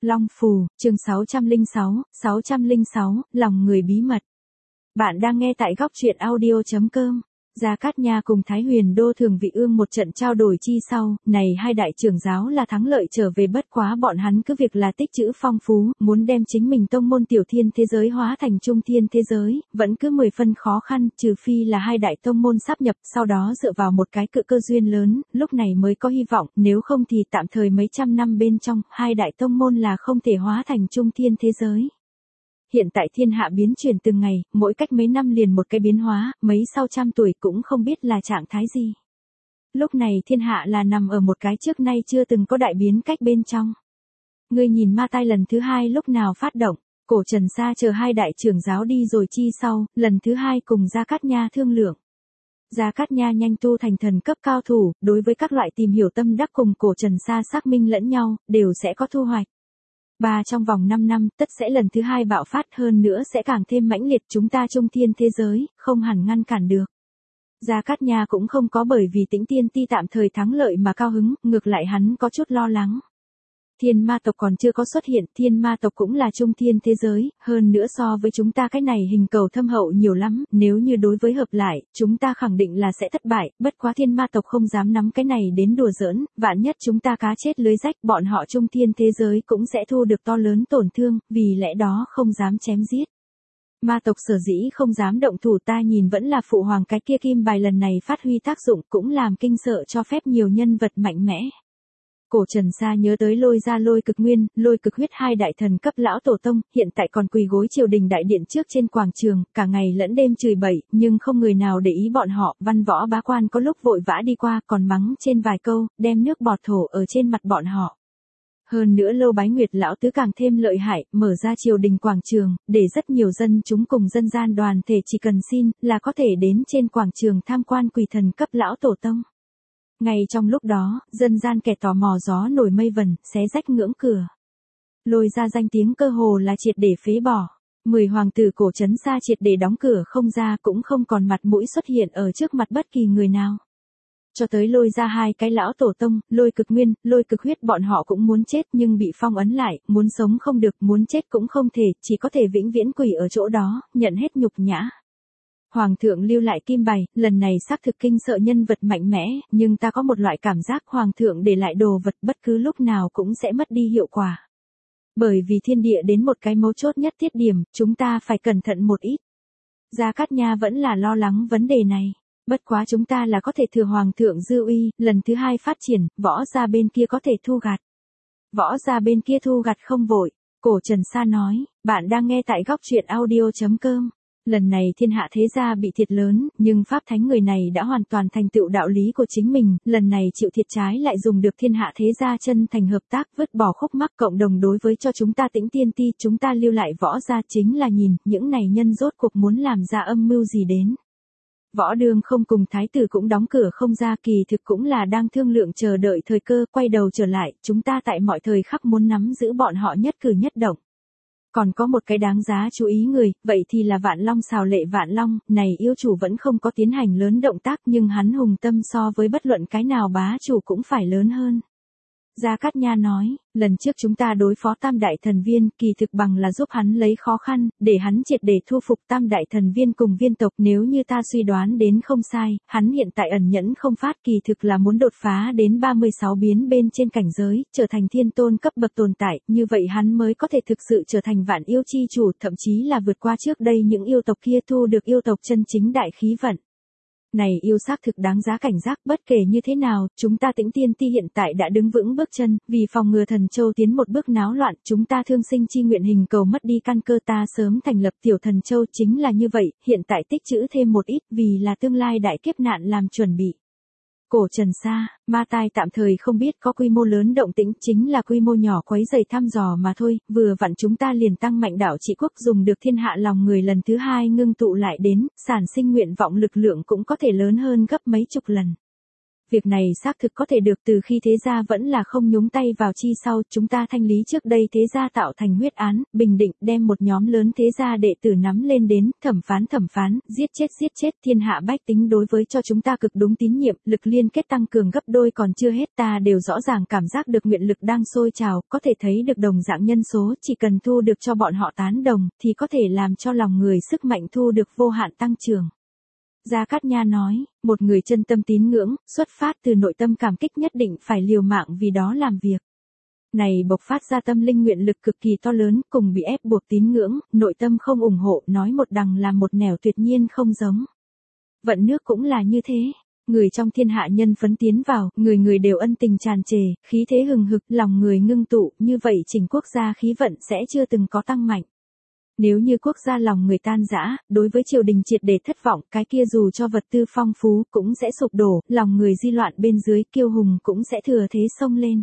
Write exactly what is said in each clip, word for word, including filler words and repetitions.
Long Phù, chương sáu trăm lẻ sáu, sáu trăm lẻ sáu, lòng người bí mật. Bạn đang nghe tại góc truyện audio chấm com. Gia Cát Nha cùng Thái Huyền Đô Thường Vị Ương một trận trao đổi chi sau, này hai đại trưởng giáo là thắng lợi trở về, bất quá bọn hắn cứ việc là tích trữ phong phú, muốn đem chính mình tông môn tiểu thiên thế giới hóa thành trung thiên thế giới, vẫn cứ mười phân khó khăn, trừ phi là hai đại tông môn sáp nhập, sau đó dựa vào một cái cự cơ duyên lớn, lúc này mới có hy vọng, nếu không thì tạm thời mấy trăm năm bên trong, hai đại tông môn là không thể hóa thành trung thiên thế giới. Hiện tại thiên hạ biến chuyển từng ngày, mỗi cách mấy năm liền một cái biến hóa, mấy sau trăm tuổi cũng không biết là trạng thái gì. Lúc này thiên hạ là nằm ở một cái trước nay chưa từng có đại biến cách bên trong. Ngươi nhìn ma tai lần thứ hai lúc nào phát động, Cổ Trần Sa chờ hai đại trưởng giáo đi rồi chi sau, lần thứ hai cùng Gia Cát Nha thương lượng. Gia Cát Nha nhanh tu thành thần cấp cao thủ, đối với các loại tìm hiểu tâm đắc cùng Cổ Trần Sa xác minh lẫn nhau, đều sẽ có thu hoạch. Ba trong vòng năm năm, tất sẽ lần thứ hai bạo phát, hơn nữa sẽ càng thêm mãnh liệt, chúng ta trung thiên thế giới, không hẳn ngăn cản được. Gia Cát Nha cũng không có bởi vì Tĩnh Tiên Ti tạm thời thắng lợi mà cao hứng, ngược lại hắn có chút lo lắng. Thiên ma tộc còn chưa có xuất hiện, thiên ma tộc cũng là trung thiên thế giới, hơn nữa so với chúng ta cái này hình cầu thâm hậu nhiều lắm, nếu như đối với hợp lại, chúng ta khẳng định là sẽ thất bại, bất quá thiên ma tộc không dám nắm cái này đến đùa giỡn, vạn nhất chúng ta cá chết lưới rách, bọn họ trung thiên thế giới cũng sẽ thu được to lớn tổn thương, vì lẽ đó không dám chém giết. Ma tộc sở dĩ không dám động thủ, ta nhìn vẫn là phụ hoàng cái kia kim bài lần này phát huy tác dụng, cũng làm kinh sợ cho phép nhiều nhân vật mạnh mẽ. Cổ Trần Sa nhớ tới Lôi Gia Lôi Cực Nguyên, Lôi Cực Huyết hai đại thần cấp lão tổ tông, hiện tại còn quỳ gối triều đình đại điện trước trên quảng trường, cả ngày lẫn đêm chửi bậy, nhưng không người nào để ý bọn họ, văn võ bá quan có lúc vội vã đi qua, còn mắng trên vài câu, đem nước bọt thổ ở trên mặt bọn họ. Hơn nữa Lô Bái Nguyệt lão tứ càng thêm lợi hại, mở ra triều đình quảng trường, để rất nhiều dân chúng cùng dân gian đoàn thể chỉ cần xin, là có thể đến trên quảng trường tham quan quỳ thần cấp lão tổ tông. Ngay trong lúc đó, dân gian kẻ tò mò gió nổi mây vần, xé rách ngưỡng cửa. Lôi ra danh tiếng cơ hồ là triệt để phế bỏ. Mười hoàng tử Cổ Trấn Sa triệt để đóng cửa không ra, cũng không còn mặt mũi xuất hiện ở trước mặt bất kỳ người nào. Cho tới Lôi ra hai cái lão tổ tông, Lôi Cực Nguyên, Lôi Cực Huyết, bọn họ cũng muốn chết nhưng bị phong ấn lại, muốn sống không được, muốn chết cũng không thể, chỉ có thể vĩnh viễn quỳ ở chỗ đó, nhận hết nhục nhã. Hoàng thượng lưu lại kim bài, lần này xác thực kinh sợ nhân vật mạnh mẽ, nhưng ta có một loại cảm giác hoàng thượng để lại đồ vật bất cứ lúc nào cũng sẽ mất đi hiệu quả. Bởi vì thiên địa đến một cái mấu chốt nhất tiết điểm, chúng ta phải cẩn thận một ít. Gia Cát Nha vẫn là lo lắng vấn đề này. Bất quá chúng ta là có thể thừa hoàng thượng dư uy, lần thứ hai phát triển, võ gia bên kia có thể thu gặt. Võ gia bên kia thu gặt không vội, Cổ Trần Sa nói, bạn đang nghe tại góc truyện audio chấm com. Lần này thiên hạ thế gia bị thiệt lớn, nhưng Pháp Thánh người này đã hoàn toàn thành tựu đạo lý của chính mình, lần này chịu thiệt trái lại dùng được thiên hạ thế gia chân thành hợp tác, vứt bỏ khúc mắc cộng đồng đối với cho chúng ta Tĩnh Tiên Ti, chúng ta lưu lại võ gia chính là nhìn, những này nhân rốt cuộc muốn làm ra âm mưu gì đến. Võ Đường không cùng thái tử cũng đóng cửa không ra, kỳ thực cũng là đang thương lượng chờ đợi thời cơ, quay đầu trở lại, chúng ta tại mọi thời khắc muốn nắm giữ bọn họ nhất cử nhất động. Còn có một cái đáng giá chú ý người, vậy thì là Vạn Long Xào Lệ Vạn Long, này yêu chủ vẫn không có tiến hành lớn động tác nhưng hắn hùng tâm so với bất luận cái nào bá chủ cũng phải lớn hơn. Gia Cát Nha nói, lần trước chúng ta đối phó Tam Đại Thần Viên, kỳ thực bằng là giúp hắn lấy khó khăn, để hắn triệt để thu phục Tam Đại Thần Viên cùng viên tộc, nếu như ta suy đoán đến không sai, hắn hiện tại ẩn nhẫn không phát, kỳ thực là muốn đột phá đến ba mươi sáu biến bên trên cảnh giới, trở thành thiên tôn cấp bậc tồn tại, như vậy hắn mới có thể thực sự trở thành vạn yêu chi chủ, thậm chí là vượt qua trước đây những yêu tộc kia, thu được yêu tộc chân chính đại khí vận. Này yêu xác thực đáng giá cảnh giác, bất kể như thế nào, chúng ta Tĩnh Tiên Ti hiện tại đã đứng vững bước chân, vì phòng ngừa Thần Châu tiến một bước náo loạn, chúng ta thương sinh chi nguyện hình cầu mất đi căn cơ, ta sớm thành lập tiểu Thần Châu chính là như vậy, hiện tại tích trữ thêm một ít vì là tương lai đại kiếp nạn làm chuẩn bị. Cổ Trần Sa, ma tai tạm thời không biết có quy mô lớn động tĩnh, chính là quy mô nhỏ quấy rầy thăm dò mà thôi, vừa vặn chúng ta liền tăng mạnh đảo trị quốc, dùng được thiên hạ lòng người lần thứ hai ngưng tụ lại đến, sản sinh nguyện vọng lực lượng cũng có thể lớn hơn gấp mấy chục lần. Việc này xác thực có thể được từ khi thế gia vẫn là không nhúng tay vào chi sau, chúng ta thanh lý trước đây thế gia tạo thành huyết án, bình định đem một nhóm lớn thế gia đệ tử nắm lên đến, thẩm phán thẩm phán, giết chết giết chết, thiên hạ bách tính đối với cho chúng ta cực đúng tín nhiệm, lực liên kết tăng cường gấp đôi còn chưa hết, ta đều rõ ràng cảm giác được nguyện lực đang sôi trào, có thể thấy được đồng dạng nhân số, chỉ cần thu được cho bọn họ tán đồng, thì có thể làm cho lòng người sức mạnh thu được vô hạn tăng trưởng. Gia Cát Nha nói, một người chân tâm tín ngưỡng, xuất phát từ nội tâm cảm kích nhất định phải liều mạng vì đó làm việc. Này bộc phát ra tâm linh nguyện lực cực kỳ to lớn, cùng bị ép buộc tín ngưỡng, nội tâm không ủng hộ, nói một đằng làm một nẻo tuyệt nhiên không giống. Vận nước cũng là như thế, người trong thiên hạ nhân phấn tiến vào, người người đều ân tình tràn trề, khí thế hừng hực, lòng người ngưng tụ, như vậy chỉnh quốc gia khí vận sẽ chưa từng có tăng mạnh. Nếu như quốc gia lòng người tan rã, đối với triều đình triệt để thất vọng, cái kia dù cho vật tư phong phú cũng sẽ sụp đổ, lòng người di loạn bên dưới, kiêu hùng cũng sẽ thừa thế xông lên.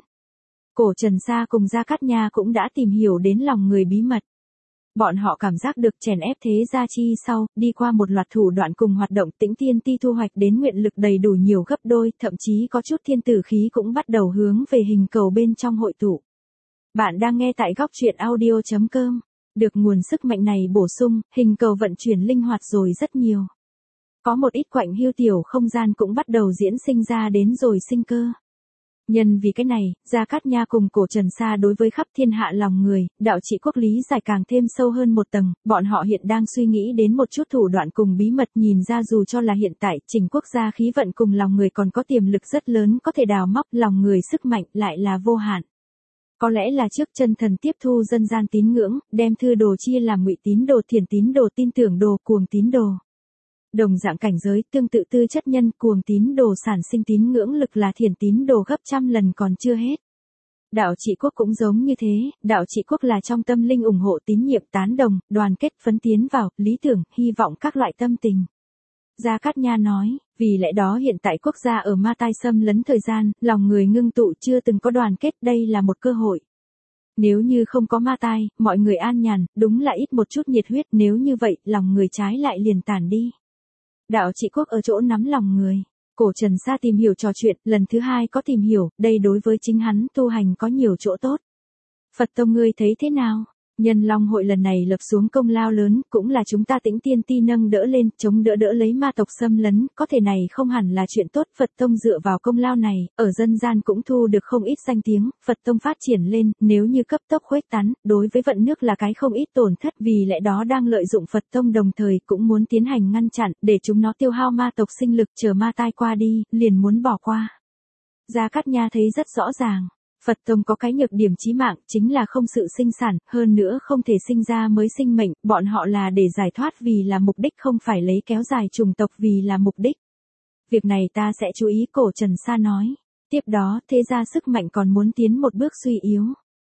Cổ Trần Sa cùng Gia Cát Nha cũng đã tìm hiểu đến lòng người bí mật. Bọn họ cảm giác được chèn ép thế gia chi sau, đi qua một loạt thủ đoạn cùng hoạt động Tĩnh Tiên Ti thu hoạch đến nguyện lực đầy đủ nhiều gấp đôi, thậm chí có chút thiên tử khí cũng bắt đầu hướng về hình cầu bên trong hội tụ. Bạn đang nghe tại góc truyện audio chấm com. Được nguồn sức mạnh này bổ sung, hình cầu vận chuyển linh hoạt rồi rất nhiều. Có một ít quạnh hiu tiểu không gian cũng bắt đầu diễn sinh ra đến rồi sinh cơ. Nhân vì cái này, Gia Cát Nha cùng Cổ Trần Sa đối với khắp thiên hạ lòng người, đạo trị quốc lý giải càng thêm sâu hơn một tầng, bọn họ hiện đang suy nghĩ đến một chút thủ đoạn cùng bí mật nhìn ra dù cho là hiện tại, chỉnh quốc gia khí vận cùng lòng người còn có tiềm lực rất lớn có thể đào móc lòng người sức mạnh lại là vô hạn. Có lẽ là trước chân thần tiếp thu dân gian tín ngưỡng, đem thư đồ chia làm ngụy tín đồ, thiền tín đồ, tin tưởng đồ, cuồng tín đồ. Đồng dạng cảnh giới, tương tự tư chất nhân, cuồng tín đồ sản sinh tín ngưỡng lực là thiền tín đồ gấp trăm lần còn chưa hết. Đạo trị quốc cũng giống như thế, đạo trị quốc là trong tâm linh ủng hộ tín nhiệm tán đồng, đoàn kết phấn tiến vào, lý tưởng, hy vọng các loại tâm tình. Gia Cát Nha nói, vì lẽ đó hiện tại quốc gia ở ma tai xâm lấn thời gian, lòng người ngưng tụ chưa từng có đoàn kết, đây là một cơ hội. Nếu như không có ma tai, mọi người an nhàn, đúng là ít một chút nhiệt huyết, nếu như vậy, lòng người trái lại liền tản đi. Đạo trị quốc ở chỗ nắm lòng người. Cổ Trần Sa tìm hiểu trò chuyện, lần thứ hai có tìm hiểu, đây đối với chính hắn tu hành có nhiều chỗ tốt. Phật tông ngươi thấy thế nào? Nhân Long hội lần này lập xuống công lao lớn, cũng là chúng ta Tĩnh Tiên Ti nâng đỡ lên, chống đỡ đỡ lấy ma tộc xâm lấn, có thể này không hẳn là chuyện tốt, Phật tông dựa vào công lao này, ở dân gian cũng thu được không ít danh tiếng, Phật tông phát triển lên, nếu như cấp tốc khuếch tán, đối với vận nước là cái không ít tổn thất, vì lẽ đó đang lợi dụng Phật tông đồng thời cũng muốn tiến hành ngăn chặn, để chúng nó tiêu hao ma tộc sinh lực, chờ ma tai qua đi, liền muốn bỏ qua. Gia Cát Nha thấy rất rõ ràng. Phật tông có cái nhược điểm chí mạng, chính là không sự sinh sản, hơn nữa không thể sinh ra mới sinh mệnh, bọn họ là để giải thoát vì là mục đích không phải lấy kéo dài chủng tộc vì là mục đích. Việc này ta sẽ chú ý, Cổ Trần Sa nói. Tiếp đó, thế gia sức mạnh còn muốn tiến một bước suy yếu.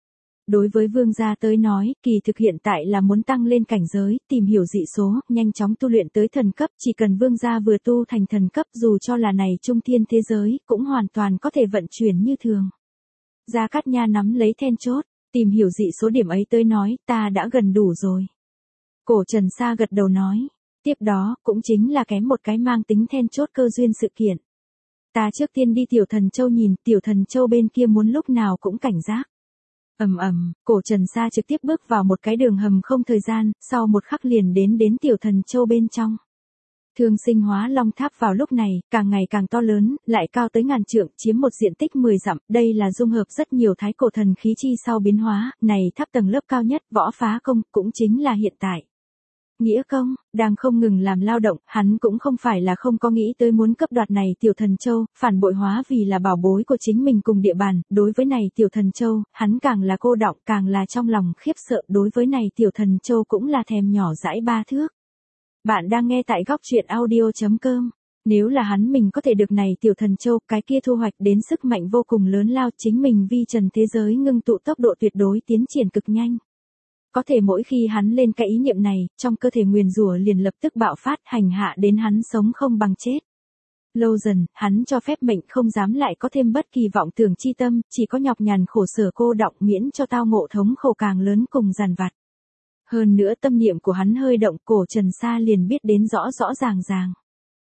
Đối với vương gia tới nói, kỳ thực hiện tại là muốn tăng lên cảnh giới, tìm hiểu dị số, nhanh chóng tu luyện tới thần cấp, chỉ cần vương gia vừa tu thành thần cấp dù cho là này trung thiên thế giới, cũng hoàn toàn có thể vận chuyển như thường. Gia Cát Nha nắm lấy then chốt, tìm hiểu dị số điểm ấy tới nói, ta đã gần đủ rồi. Cổ Trần Sa gật đầu nói, tiếp đó, cũng chính là kém một cái mang tính then chốt cơ duyên sự kiện. Ta trước tiên đi Tiểu Thần Châu nhìn, Tiểu Thần Châu bên kia muốn lúc nào cũng cảnh giác. Ầm ầm, Cổ Trần Sa trực tiếp bước vào một cái đường hầm không thời gian, sau một khắc liền đến đến Tiểu Thần Châu bên trong. Thương Sinh Hóa Long Tháp vào lúc này, càng ngày càng to lớn, lại cao tới ngàn trượng, chiếm một diện tích mười dặm, đây là dung hợp rất nhiều thái cổ thần khí chi sau biến hóa, này tháp tầng lớp cao nhất, võ phá công, cũng chính là hiện tại. Nghĩa công, đang không ngừng làm lao động, hắn cũng không phải là không có nghĩ tới muốn cấp đoạt này Tiểu Thần Châu, phản bội hóa vì là bảo bối của chính mình cùng địa bàn, đối với này Tiểu Thần Châu, hắn càng là cô đọng, càng là trong lòng khiếp sợ, đối với này Tiểu Thần Châu cũng là thèm nhỏ dãi ba thước. Bạn đang nghe tại góc truyện audio chấm com. Nếu là hắn mình có thể được này Tiểu Thần Châu, cái kia thu hoạch đến sức mạnh vô cùng lớn lao, chính mình vi trần thế giới ngưng tụ tốc độ tuyệt đối tiến triển cực nhanh. Có thể mỗi khi hắn lên cái ý niệm này, trong cơ thể nguyền rủa liền lập tức bạo phát hành hạ đến hắn sống không bằng chết. Lâu dần, hắn cho phép mệnh không dám lại có thêm bất kỳ vọng tưởng chi tâm, chỉ có nhọc nhằn khổ sở cô đọng miễn cho tao ngộ thống khổ càng lớn cùng giàn vặt. Hơn nữa tâm niệm của hắn hơi động, Cổ Trần Sa liền biết đến rõ rõ ràng ràng.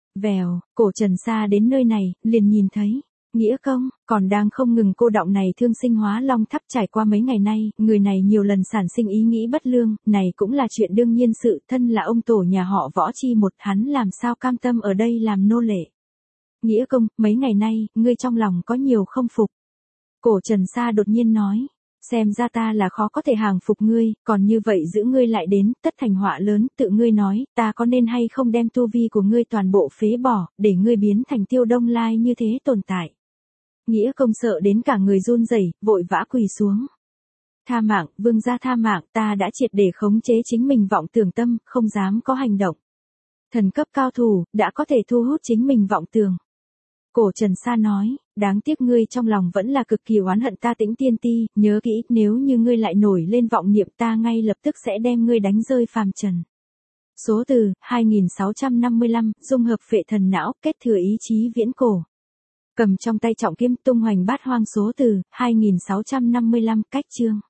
Vèo, cổ Trần Sa đến nơi này, liền nhìn thấy. Nghĩa công, còn đang không ngừng cô đọng này thương sinh hóa long tháp trải qua mấy ngày nay, người này nhiều lần sản sinh ý nghĩ bất lương, này cũng là chuyện đương nhiên sự, thân là ông tổ nhà họ Võ Chi một, hắn làm sao cam tâm ở đây làm nô lệ. Nghĩa công, mấy ngày nay, ngươi trong lòng có nhiều không phục. Cổ Trần Sa đột nhiên nói, xem ra ta là khó có thể hàng phục ngươi, còn như vậy giữ ngươi lại đến, tất thành họa lớn, tự ngươi nói, ta có nên hay không đem tu vi của ngươi toàn bộ phế bỏ, để ngươi biến thành Tiêu Đông Lai như thế tồn tại. Nghĩa công sợ đến cả người run rẩy, vội vã quỳ xuống. Tha mạng, vương gia tha mạng, ta đã triệt để khống chế chính mình vọng tưởng tâm, không dám có hành động. Thần cấp cao thủ, đã có thể thu hút chính mình vọng tưởng. Cổ Trần Sa nói, đáng tiếc ngươi trong lòng vẫn là cực kỳ oán hận ta Tĩnh Tiên Ti, nhớ kỹ, nếu như ngươi lại nổi lên vọng niệm ta ngay lập tức sẽ đem ngươi đánh rơi phàm trần. Số từ, hai nghìn sáu trăm năm mươi lăm, dung hợp phệ thần não, kết thừa ý chí viễn cổ. Cầm trong tay trọng kiếm tung hoành bát hoang số từ, hai nghìn sáu trăm năm mươi lăm, cách chương.